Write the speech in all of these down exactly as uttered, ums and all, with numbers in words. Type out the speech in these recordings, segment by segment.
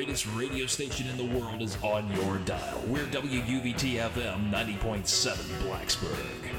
greatest radio station in the world is on your dial. We're W U V T F M ninety point seven Blacksburg.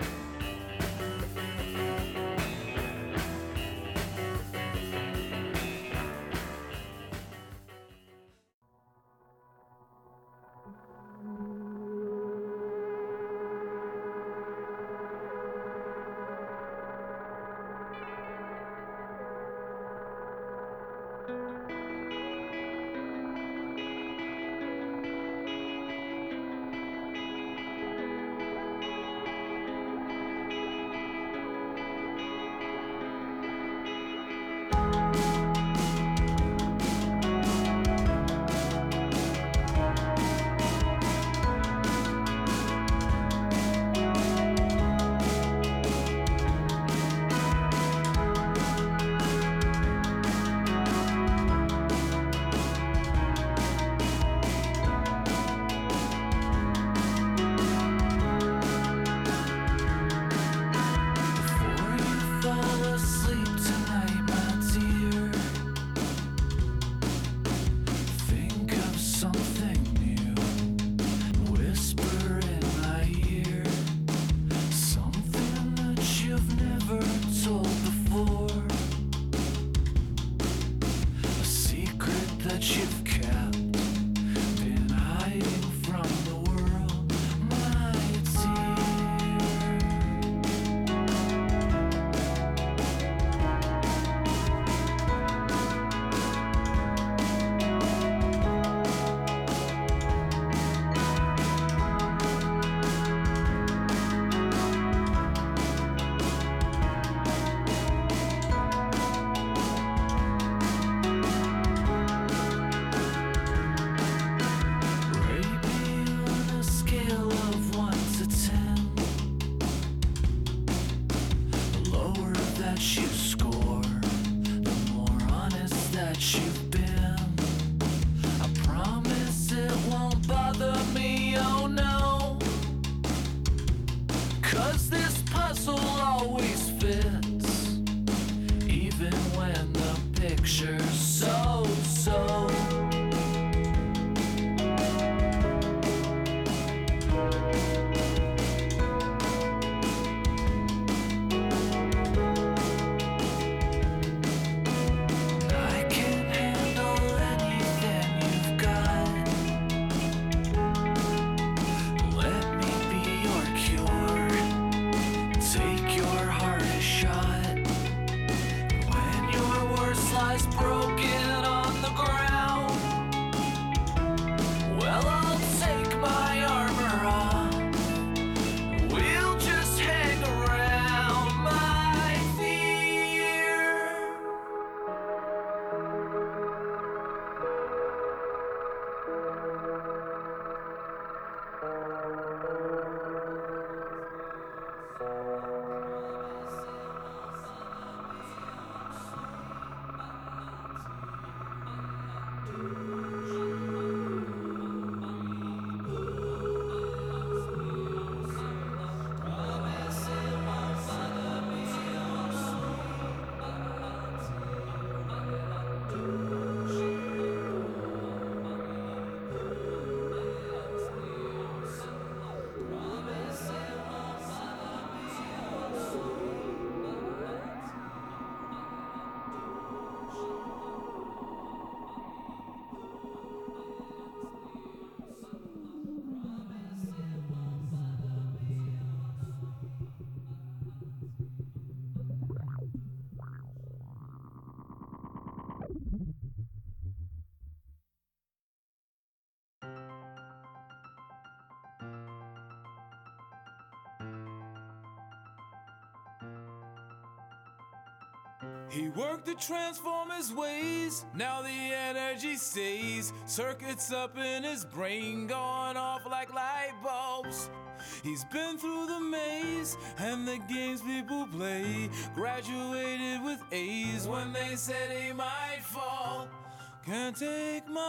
He worked to transform his ways, now the energy stays. Circuits up in his brain, going off like light bulbs. He's been through the maze and the games people play. Graduated with A's when they said he might fall. Can't take my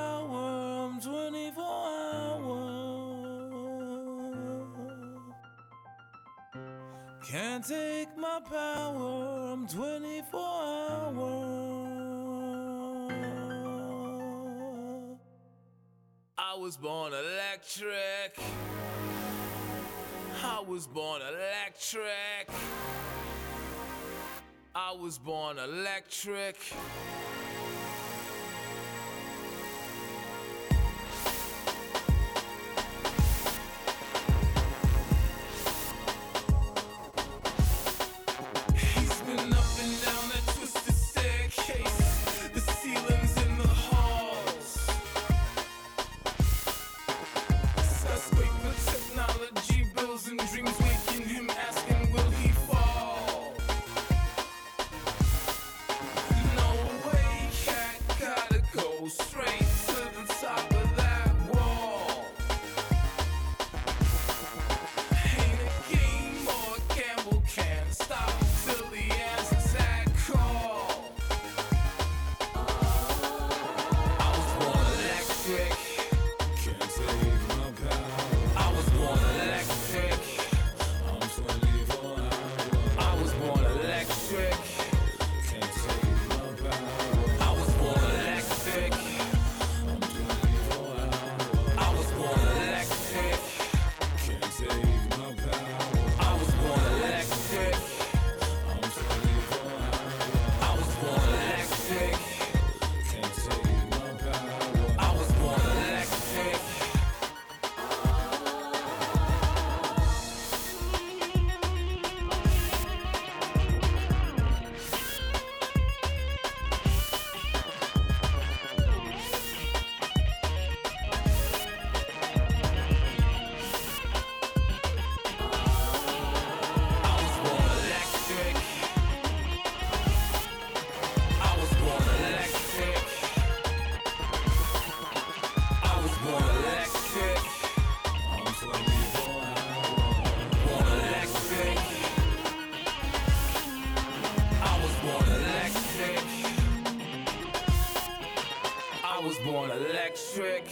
power, I'm twenty-four hours. Can't take my power, I'm twenty-four hours. was born electric. I was born electric. I was born electric. He's been up and down that twisted staircase, the ceilings in the halls. Skyscraper technology, bills and dreams waking him, asking will he fall? No way, cat, gotta go straight to the top of that wall. Ain't a game or a gamble, can't stop till he answers that call. I was born electric. Can't take my power. I was born electric. I'm twenty-four hours. I was born electric. Can't take my power. I was born electric. I'm twenty-four hours. I was born electric. Can't take my power. I was born electric. I'm twenty-four hours. I was born electric. Can't take my power. I was born electric. I was born electric. I was born electric. I was born electric. I'm twenty-four hours. Born electric. I was born electric. I was born electric.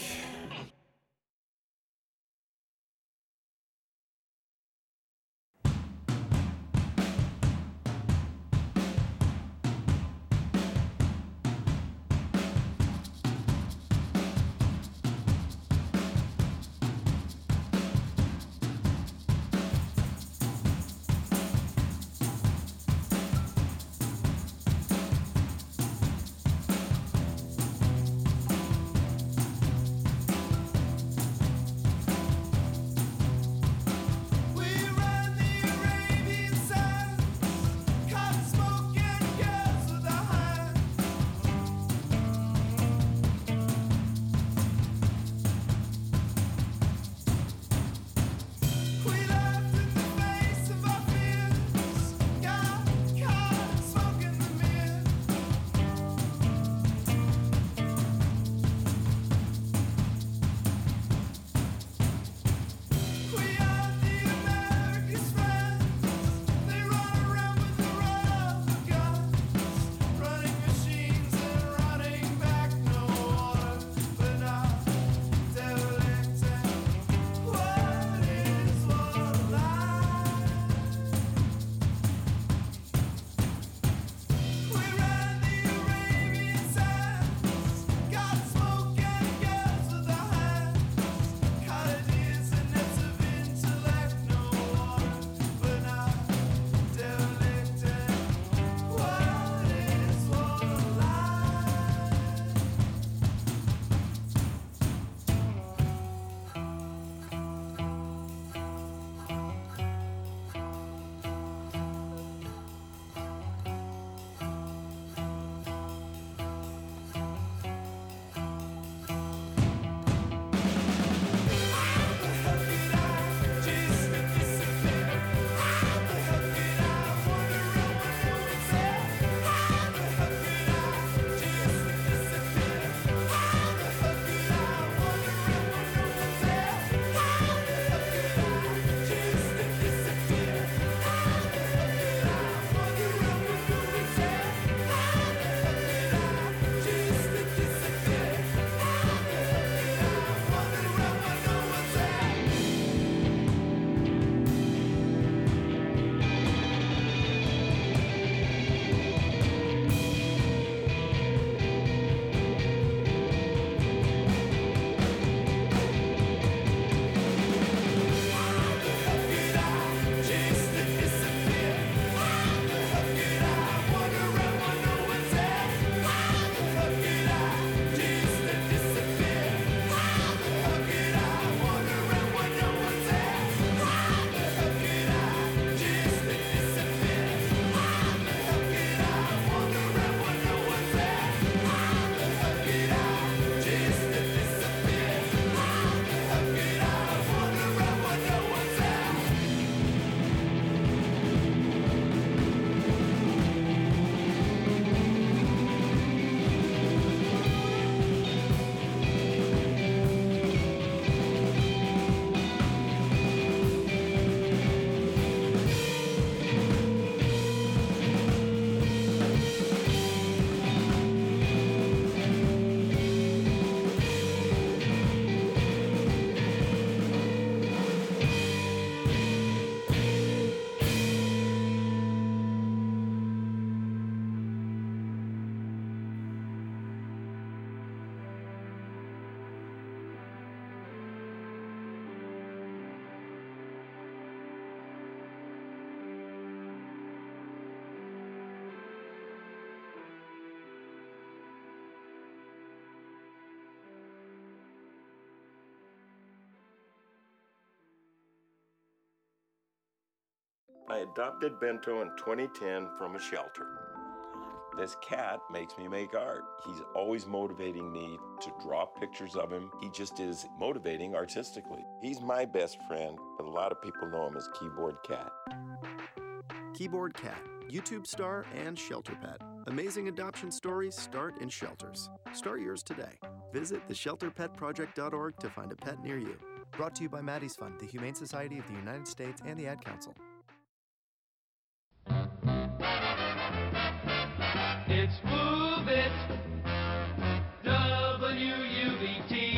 I adopted Bento in twenty ten from a shelter. This cat makes me make art. He's always motivating me to draw pictures of him. He just is motivating artistically. He's my best friend, but a lot of people know him as Keyboard Cat. Keyboard Cat, YouTube star and shelter pet. Amazing adoption stories start in shelters. Start yours today. Visit the shelter pet project dot org to find a pet near you. Brought to you by Maddie's Fund, the Humane Society of the United States, and the Ad Council. It's Move It, W U V T.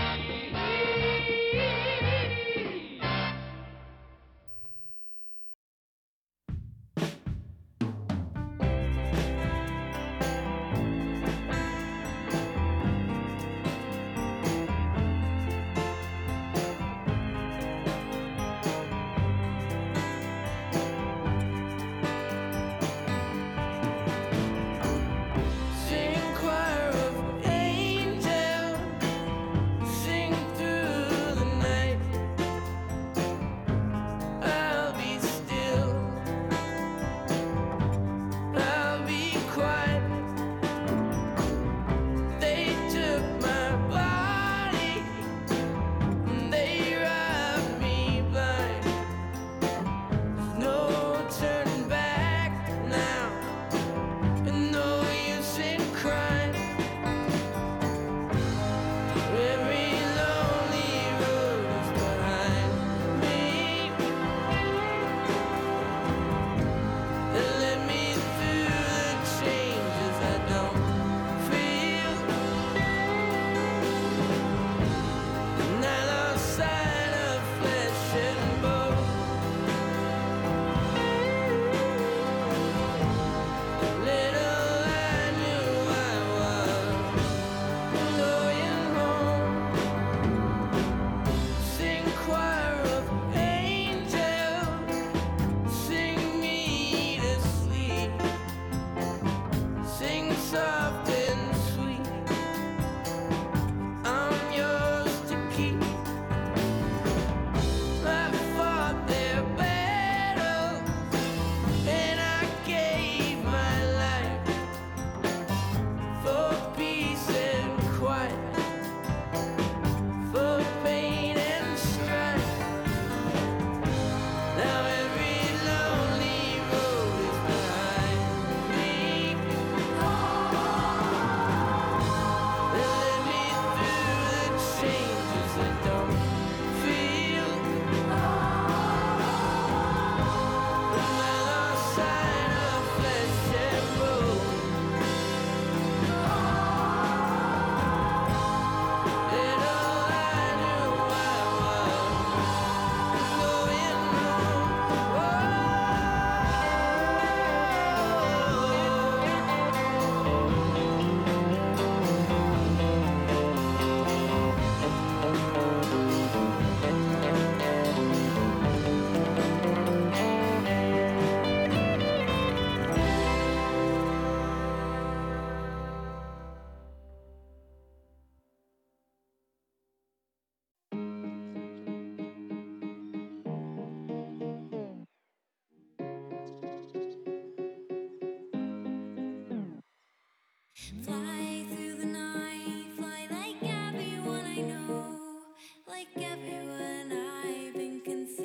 Fly through the night, fly like everyone I know, like everyone I've been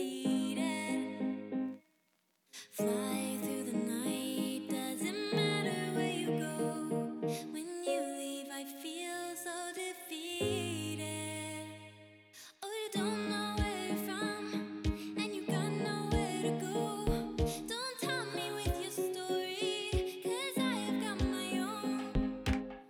conceded. Fly through the night, doesn't matter where you go. When you leave, I feel so defeated. Oh, you don't know where you're from, and you got nowhere to go. Don't tell me with your story, 'cause I have got my own.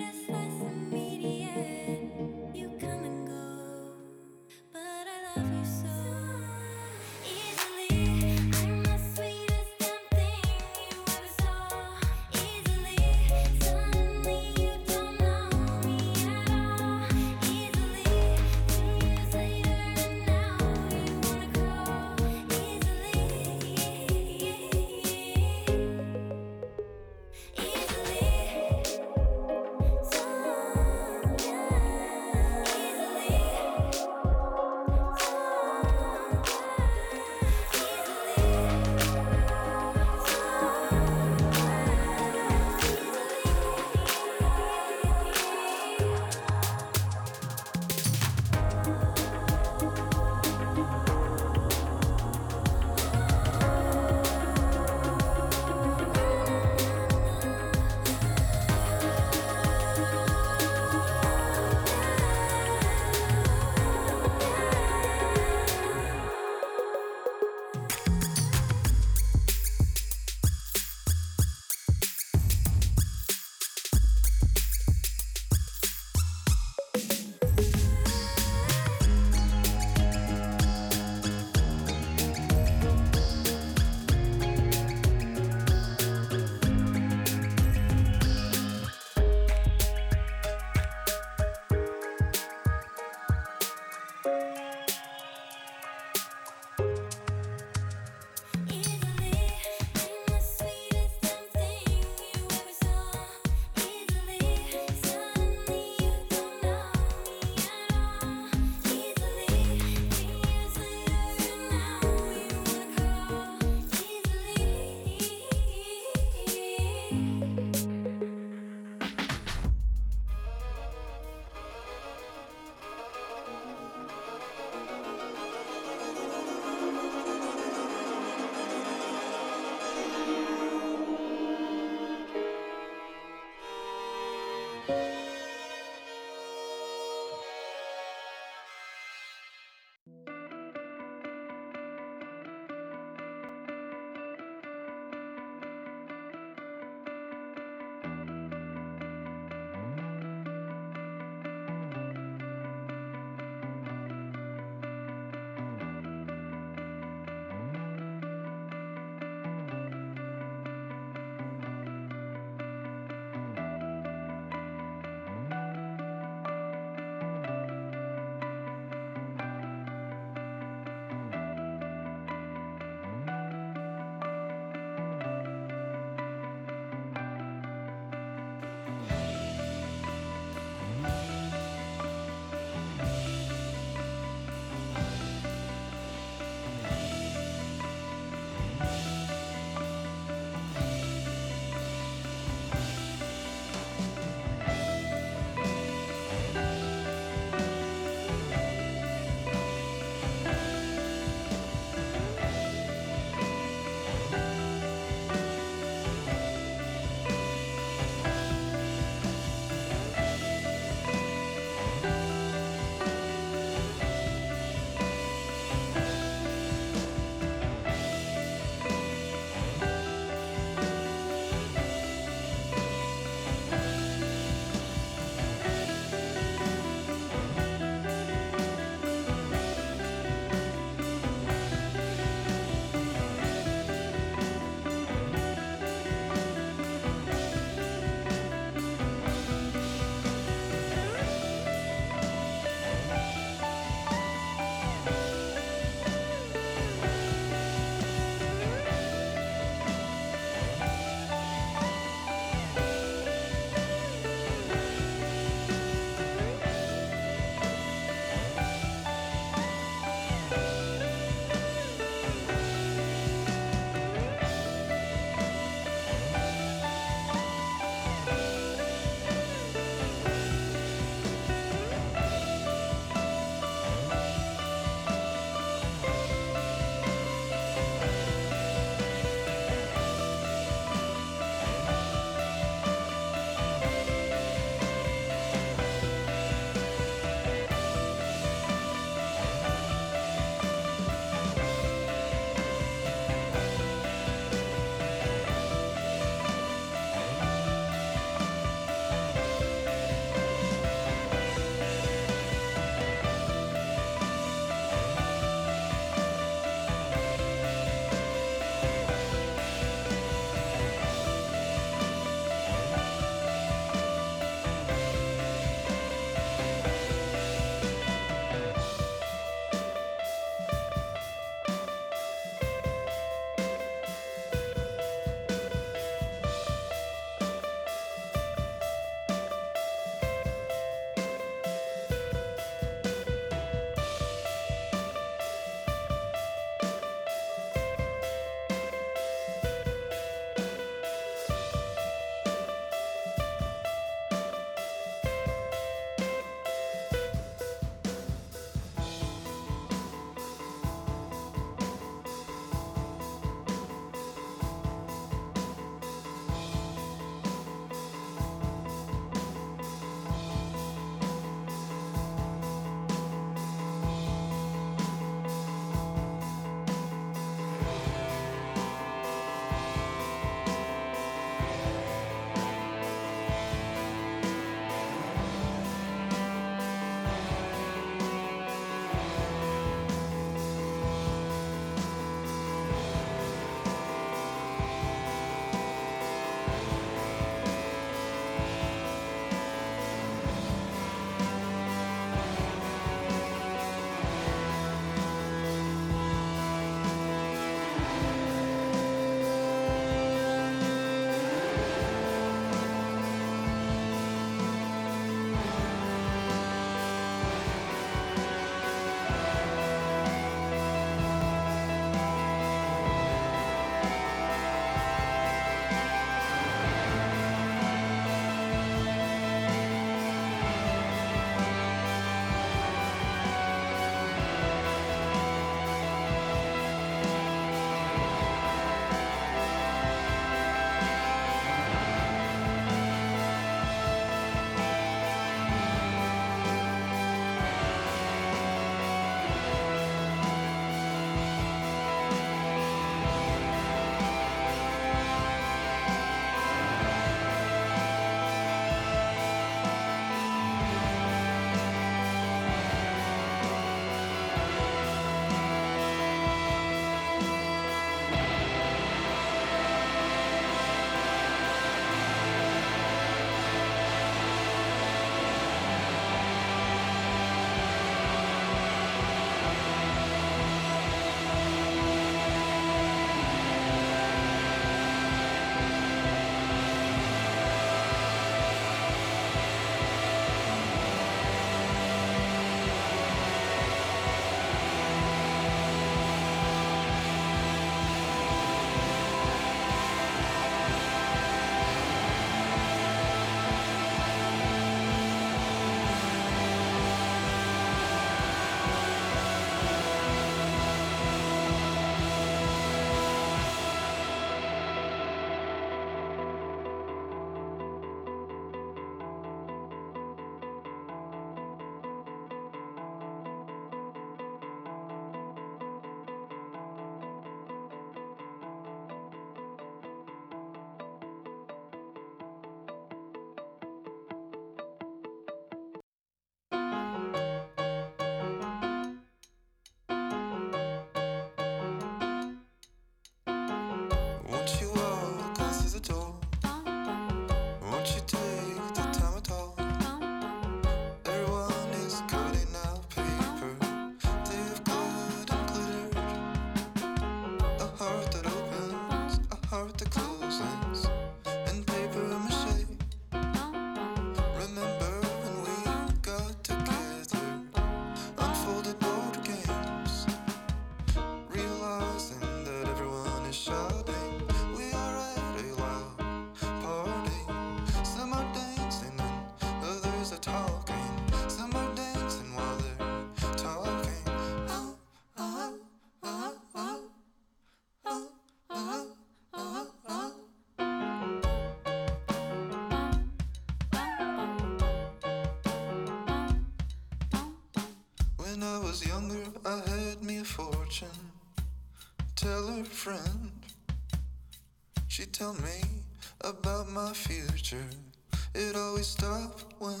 tell her friend. She tell me about my future. It always stopped when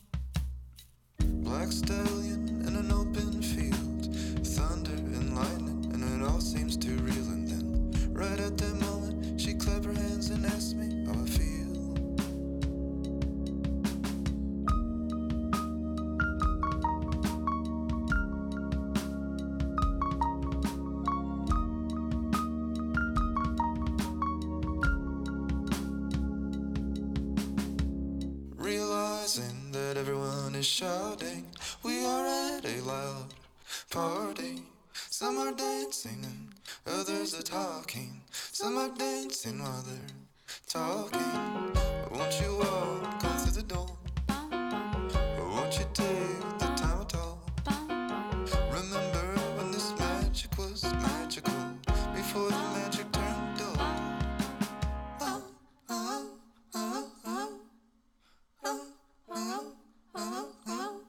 black stallion in an open field, thunder and lightning, and it all seems too real. And then, right at that moment, she clapped her hands and asked me how I feel. Realizing that everyone is shouting, we are at a loud party. Some are dancing and others are talking. Some are dancing while they're talking. Won't you walk on through the door? Won't you take the time at all? Remember when this magic was magical, before the magic turned dull. Oh, oh, oh, oh. Oh, oh, oh, oh.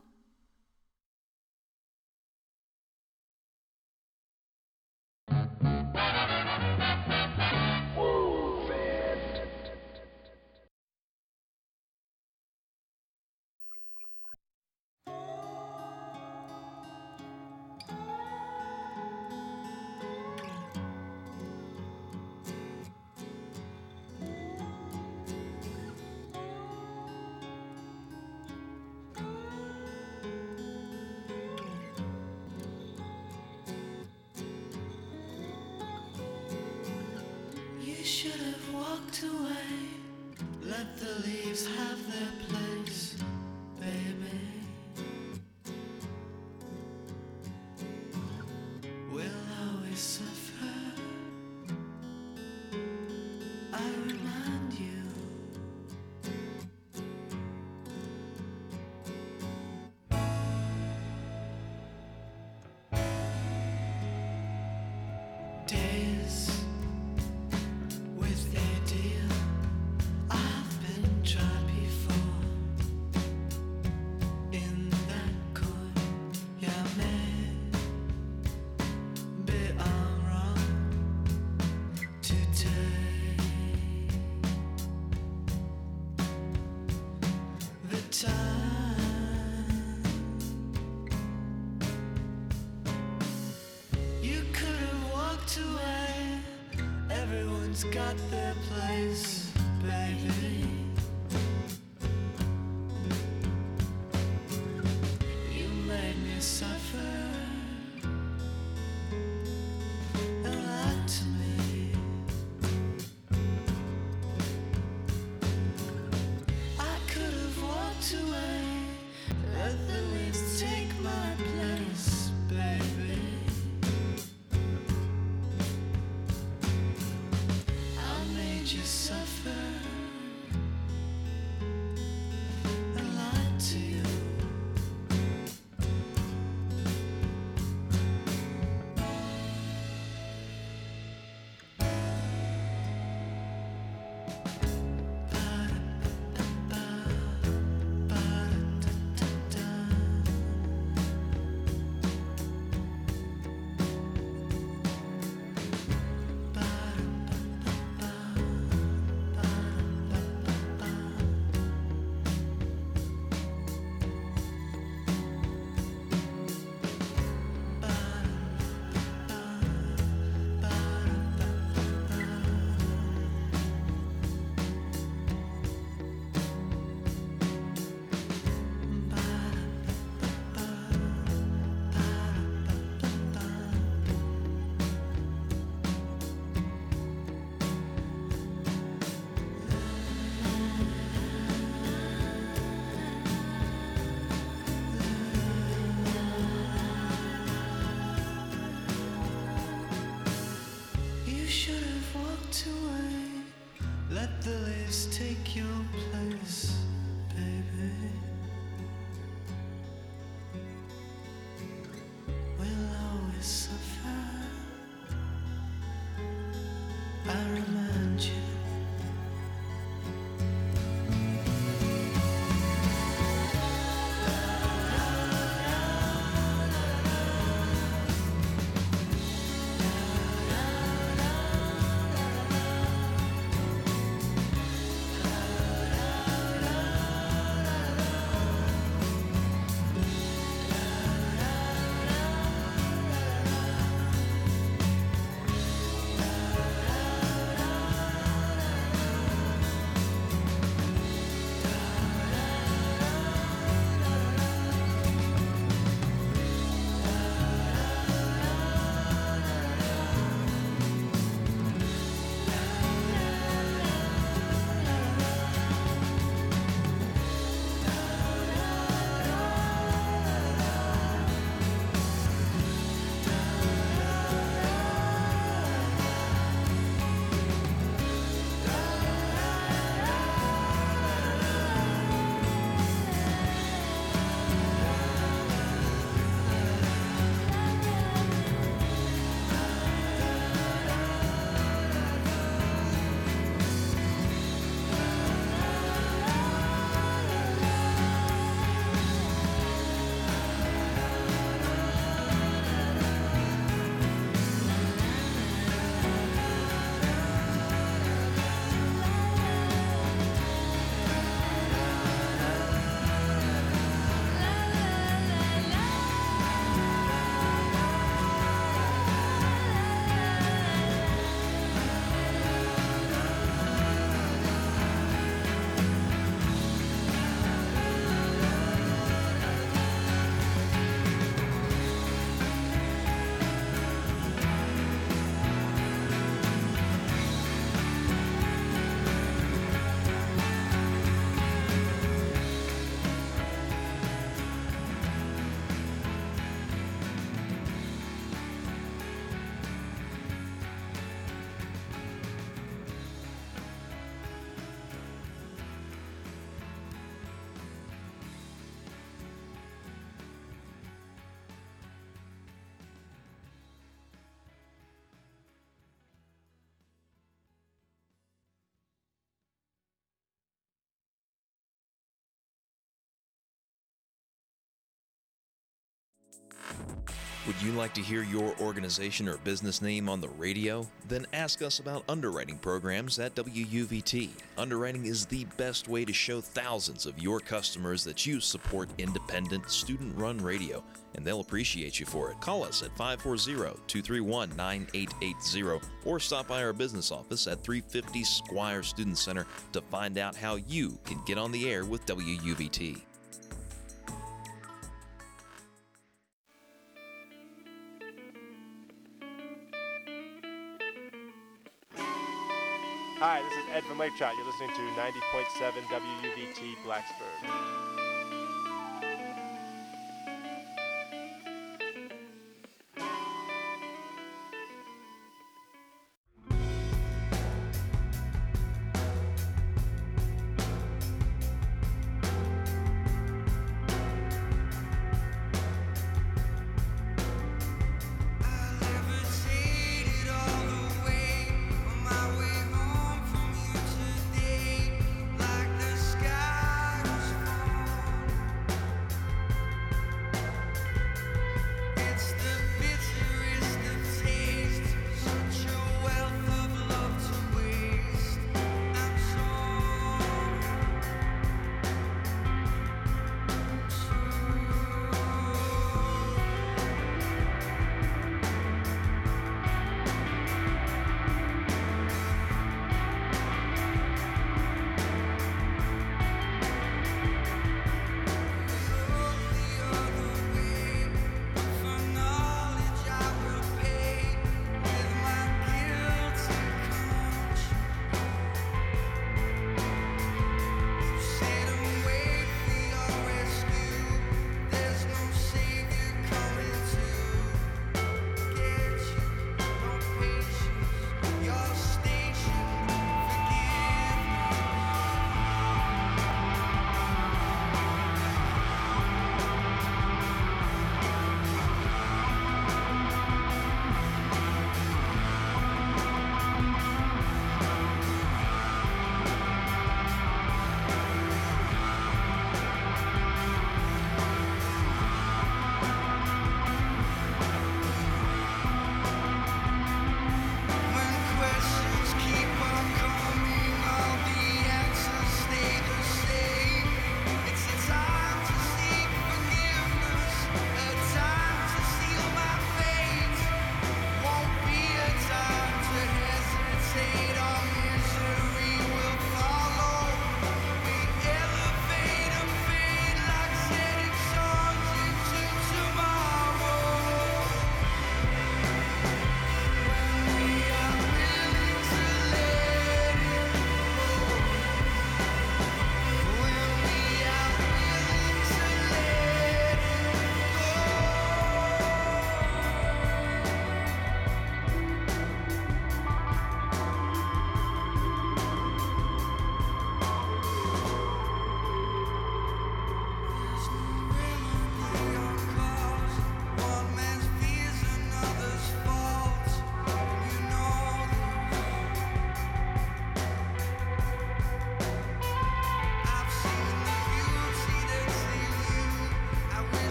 You should have walked away. Let the leaves have their place, baby. We'll always suffer. I remind you. Days with a deal. I've been tried before. In that court, yeah, maybe I'm wrong to take the time. You could have walked away. Everyone's got their place, baby. You made me suffer and lied to me. I could have walked away. Let the leaves take my place, baby. I made you suffer Would you like to hear your organization or business name on the radio? Then ask us about underwriting programs at W U V T. Underwriting is the best way to show thousands of your customers that you support independent, student-run radio, and they'll appreciate you for it. Call us at five four zero, two three one, nine eight eight zero or stop by our business office at three fifty Squire Student Center to find out how you can get on the air with W U V T. Hi, this is Ed from Lake Trout. You're listening to ninety point seven W U V T Blacksburg. Like the sky was falling.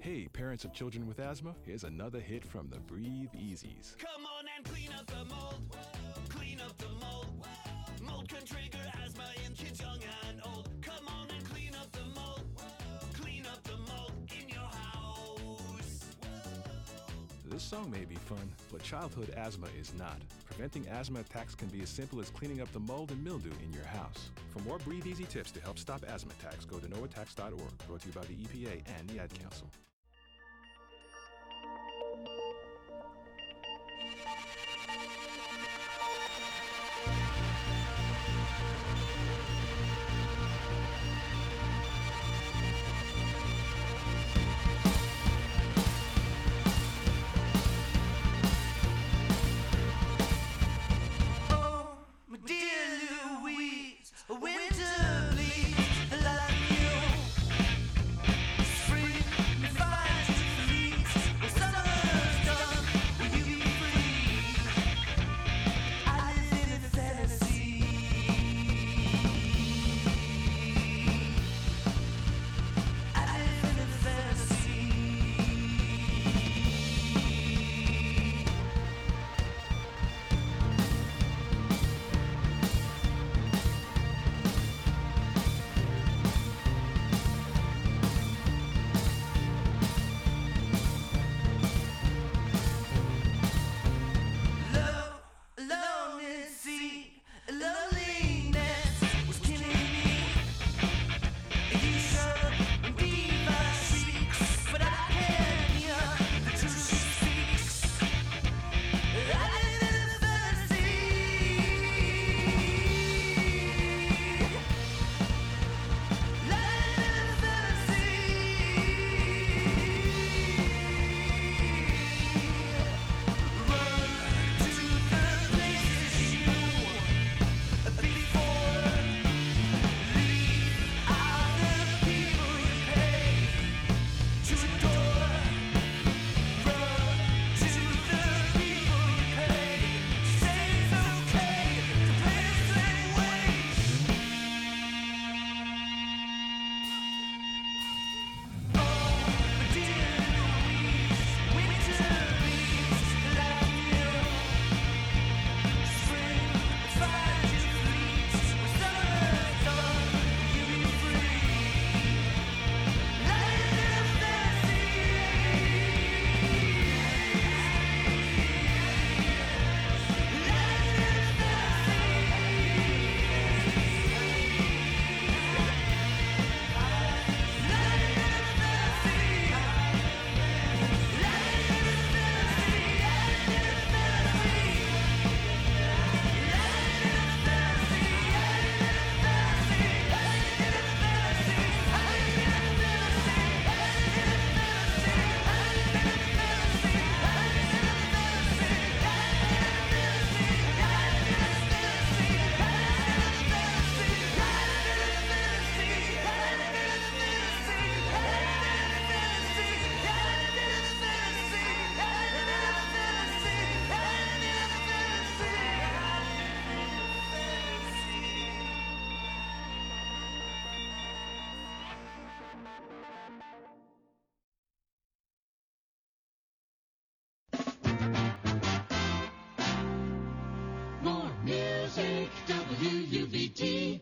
Hey, parents of children with asthma, here's another hit from the Breathe Easies. Come on and clean up the mold. Clean up the mold. Mold can trigger asthma in kids young and old. Come on and clean up the mold. Clean up the mold in your house. This song may be fun, but childhood asthma is not. Preventing asthma attacks can be as simple as cleaning up the mold and mildew in your house. For more Breathe Easy tips to help stop asthma attacks, go to no attacks dot org. Brought to you by the E P A and the Ad Council. W U V T.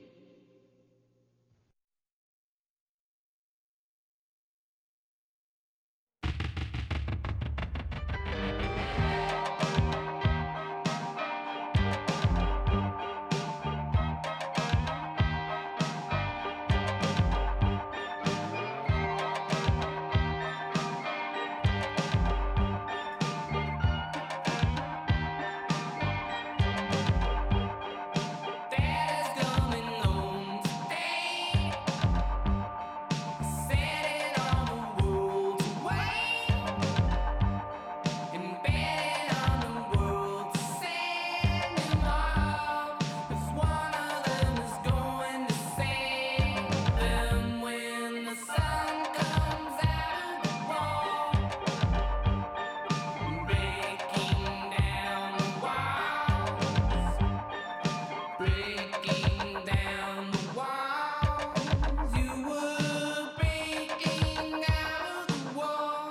Wall.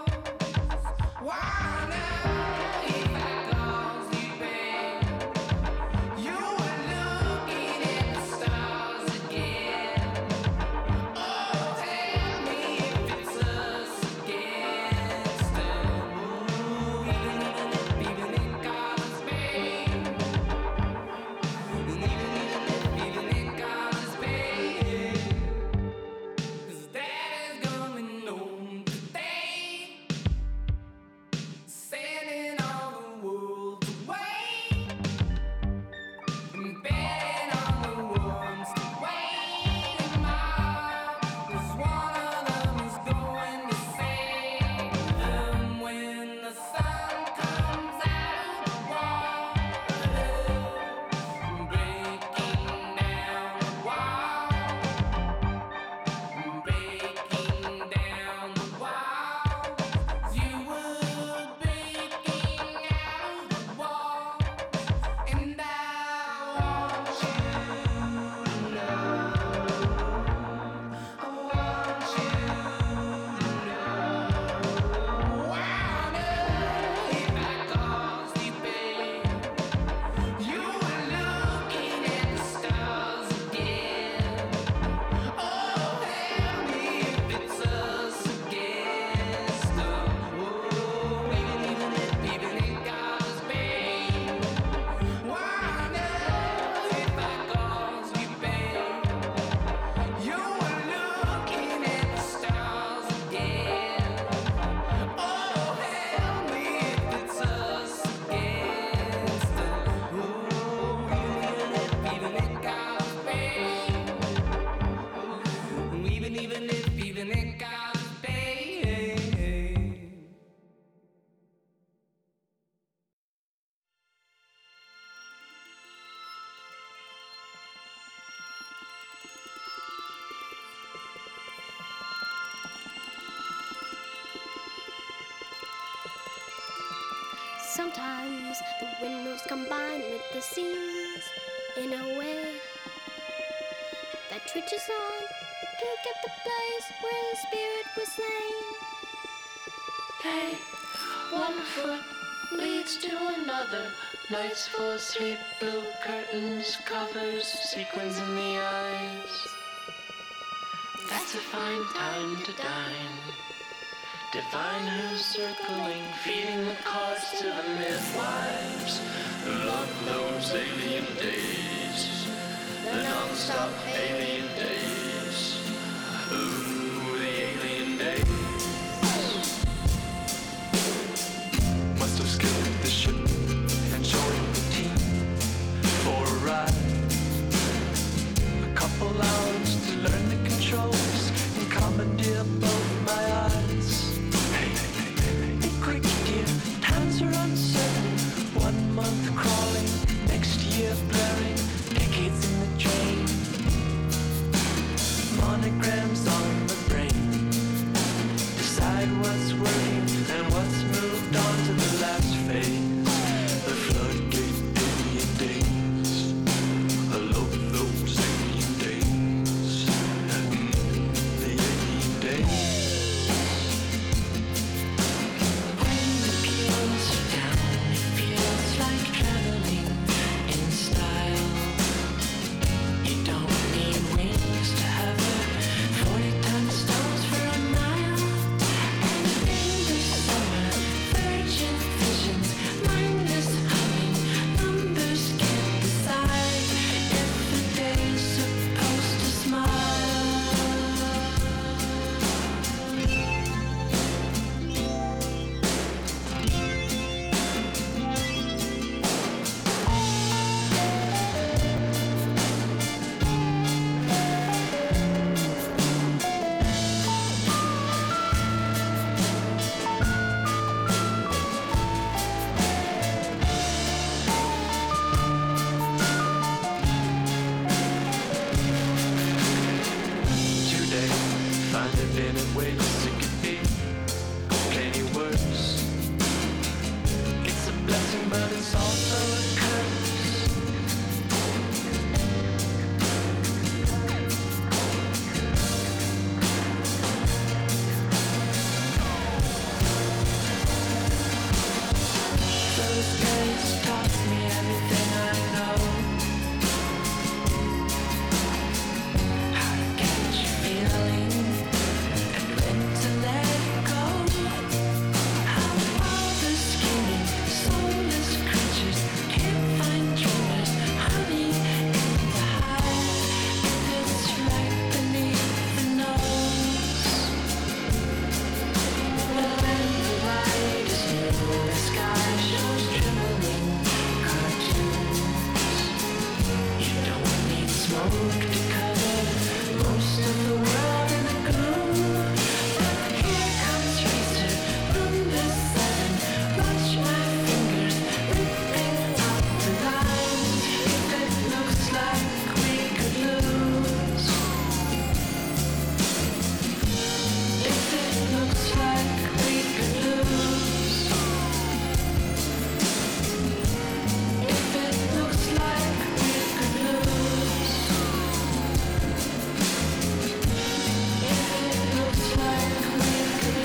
Sometimes the windows combine with the seams in a way that twitches on to get the place where the spirit was slain. Hey, one foot leads to another. Nights full of sleep, blue curtains, covers, sequins in the eyes. That's a fine time to dine. Divine who's circling, feeding the cause to the midwives who love those alien days, the non-stop alien days. Ooh, the alien days. Must have skipped the ship and joined the team for a ride. A couple hours to learn the controls and commandeer both my eyes. Quick dear, times are uncertain. One month crawling, next year blaring, decades in the drain. Monograms on the brain decide what's working and what's moved on to the last phase. The floodgate alien days. I love those alien days. Mm, the alien days. Feeling and when smoke to cover most of the world in the gloom. But here comes Racer from the seven. Watch my fingers ripping up the lines. If it looks like we could lose. If it looks like we could lose. If it looks like we could lose. If it looks like we could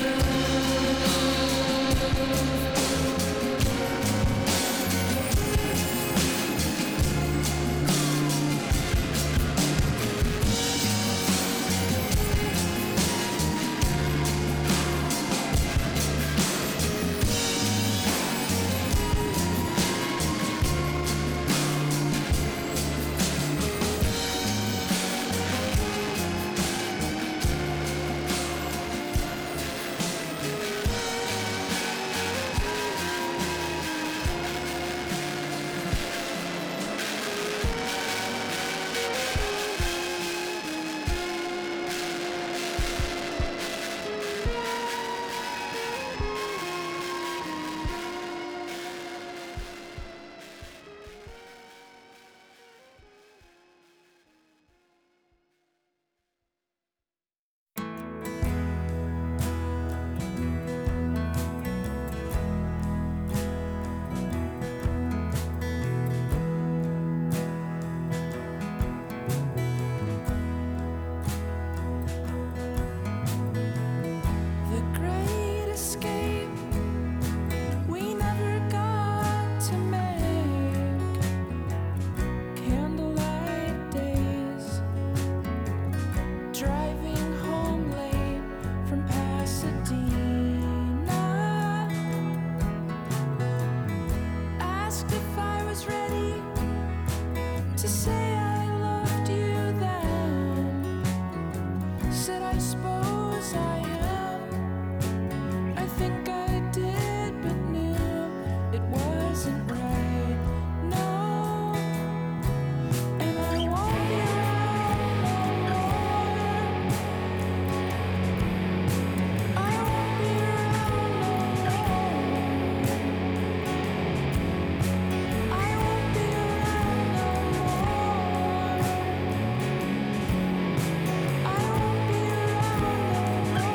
The great escape we never got to make. Candlelight days, driving home late from Pasadena. Asked if I was ready to say I loved you then. Said I suppose I am. I think I did, but knew it wasn't right. No, and I won't be around no more. I won't be around no more. I won't be around no more. I won't be around no more.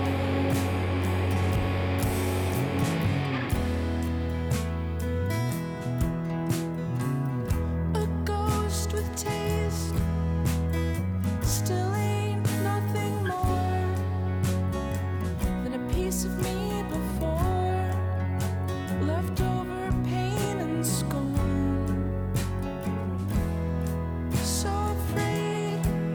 A ghost with taste still ain't nothing more than a piece of me before, leftover pain and scorn. So afraid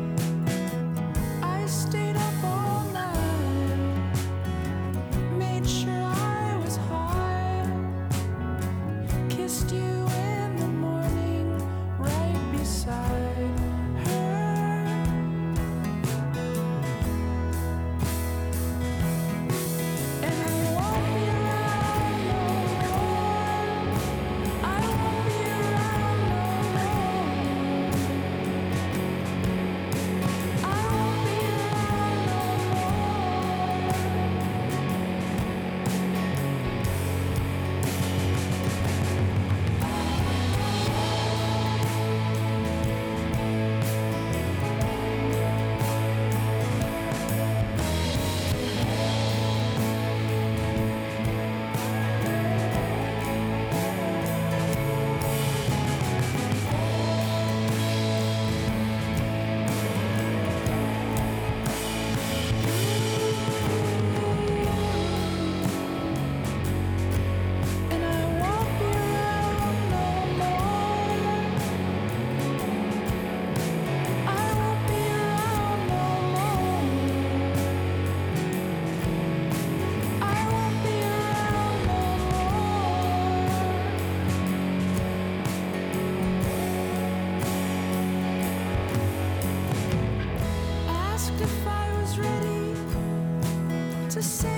I stayed up all night, made sure I was high, kissed you in the morning right beside her. And I won't be around no more. I won't be around no more. I won't be around no And I won't be around no more. I won't be around no more. I won't be around no more. Asked if I was ready to say